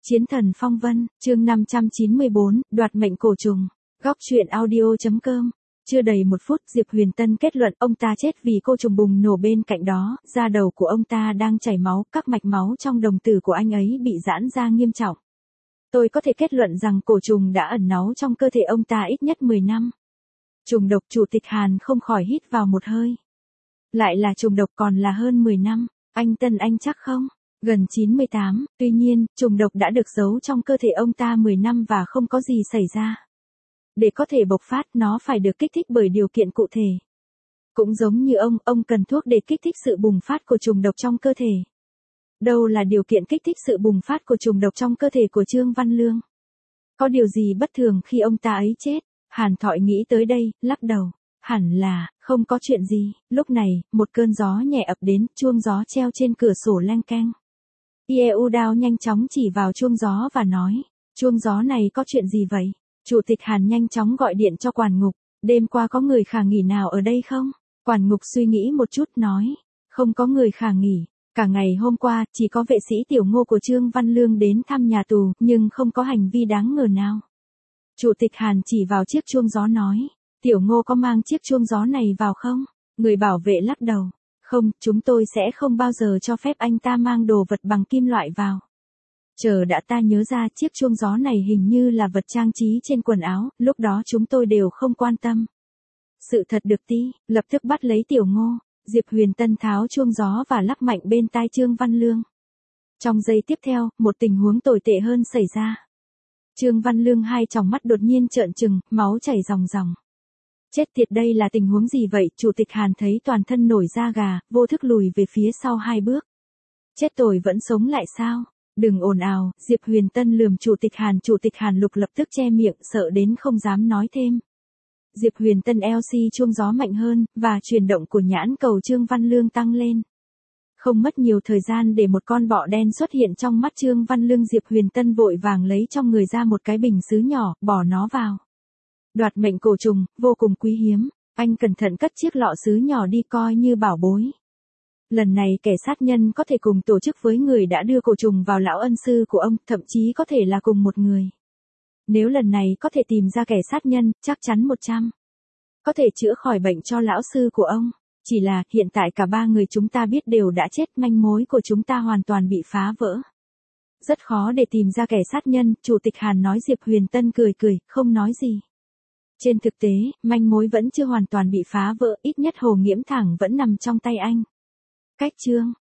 Chiến thần phong vân, chương 594, đoạt mệnh cổ trùng. Góc truyện audio.com. Chưa đầy một phút, Diệp Huyền Tân kết luận ông ta chết vì cô trùng bùng nổ bên cạnh đó, da đầu của ông ta đang chảy máu, các mạch máu trong đồng tử của anh ấy bị giãn ra nghiêm trọng. Tôi có thể kết luận rằng cổ trùng đã ẩn náu trong cơ thể ông ta ít nhất 10 năm. Trùng độc. Chủ tịch Hàn không khỏi hít vào một hơi. Lại là trùng độc, còn là hơn 10 năm, anh Tân anh chắc không? Gần 98, tuy nhiên, trùng độc đã được giấu trong cơ thể ông ta 10 năm và không có gì xảy ra. Để có thể bộc phát, nó phải được kích thích bởi điều kiện cụ thể. Cũng giống như ông cần thuốc để kích thích sự bùng phát của trùng độc trong cơ thể. Đâu là điều kiện kích thích sự bùng phát của trùng độc trong cơ thể của Trương Văn Lương? Có điều gì bất thường khi ông ta ấy chết? Hàn Thọi nghĩ tới đây, lắc đầu. Hẳn là, không có chuyện gì. Lúc này, một cơn gió nhẹ ập đến, chuông gió treo trên cửa sổ leng keng. Yeu Đao nhanh chóng chỉ vào chuông gió và nói, chuông gió này có chuyện gì vậy? Chủ tịch Hàn nhanh chóng gọi điện cho quản ngục, đêm qua có người khả nghỉ nào ở đây không? Quản ngục suy nghĩ một chút nói, không có người khả nghỉ, cả ngày hôm qua chỉ có vệ sĩ Tiểu Ngô của Trương Văn Lương đến thăm nhà tù, nhưng không có hành vi đáng ngờ nào. Chủ tịch Hàn chỉ vào chiếc chuông gió nói, Tiểu Ngô có mang chiếc chuông gió này vào không? Người bảo vệ lắc đầu. Không, chúng tôi sẽ không bao giờ cho phép anh ta mang đồ vật bằng kim loại vào. Chờ đã, ta nhớ ra chiếc chuông gió này hình như là vật trang trí trên quần áo, lúc đó chúng tôi đều không quan tâm. Sự thật được tí, lập tức bắt lấy Tiểu Ngô. Diệp Huyền Tân tháo chuông gió và lắc mạnh bên tai Trương Văn Lương. Trong giây tiếp theo, một tình huống tồi tệ hơn xảy ra. Trương Văn Lương hai tròng mắt đột nhiên trợn trừng, máu chảy ròng ròng. Chết tiệt, đây là tình huống gì vậy? Chủ tịch Hàn thấy toàn thân nổi da gà, vô thức lùi về phía sau 2 bước. Chết tôi vẫn sống lại sao? Đừng ồn ào, Diệp Huyền Tân lườm Chủ tịch Hàn. Chủ tịch Hàn Lục lập tức che miệng, sợ đến không dám nói thêm. Diệp Huyền Tân LC chuông gió mạnh hơn, và chuyển động của nhãn cầu Trương Văn Lương tăng lên. Không mất nhiều thời gian để một con bọ đen xuất hiện trong mắt Trương Văn Lương. Diệp Huyền Tân vội vàng lấy trong người ra một cái bình sứ nhỏ, bỏ nó vào. Đoạt mệnh cổ trùng, vô cùng quý hiếm, anh cẩn thận cất chiếc lọ sứ nhỏ đi coi như bảo bối. Lần này kẻ sát nhân có thể cùng tổ chức với người đã đưa cổ trùng vào lão ân sư của ông, thậm chí có thể là cùng một người. Nếu lần này có thể tìm ra kẻ sát nhân, chắc chắn 100. Có thể chữa khỏi bệnh cho lão sư của ông. Chỉ là, hiện tại cả 3 người chúng ta biết đều đã chết, manh mối của chúng ta hoàn toàn bị phá vỡ. Rất khó để tìm ra kẻ sát nhân, Chủ tịch Hàn nói. Diệp Huyền Tân cười cười, không nói gì. Trên thực tế, manh mối vẫn chưa hoàn toàn bị phá vỡ, ít nhất Hồ Nghiễm Thẳng vẫn nằm trong tay anh. Cách chương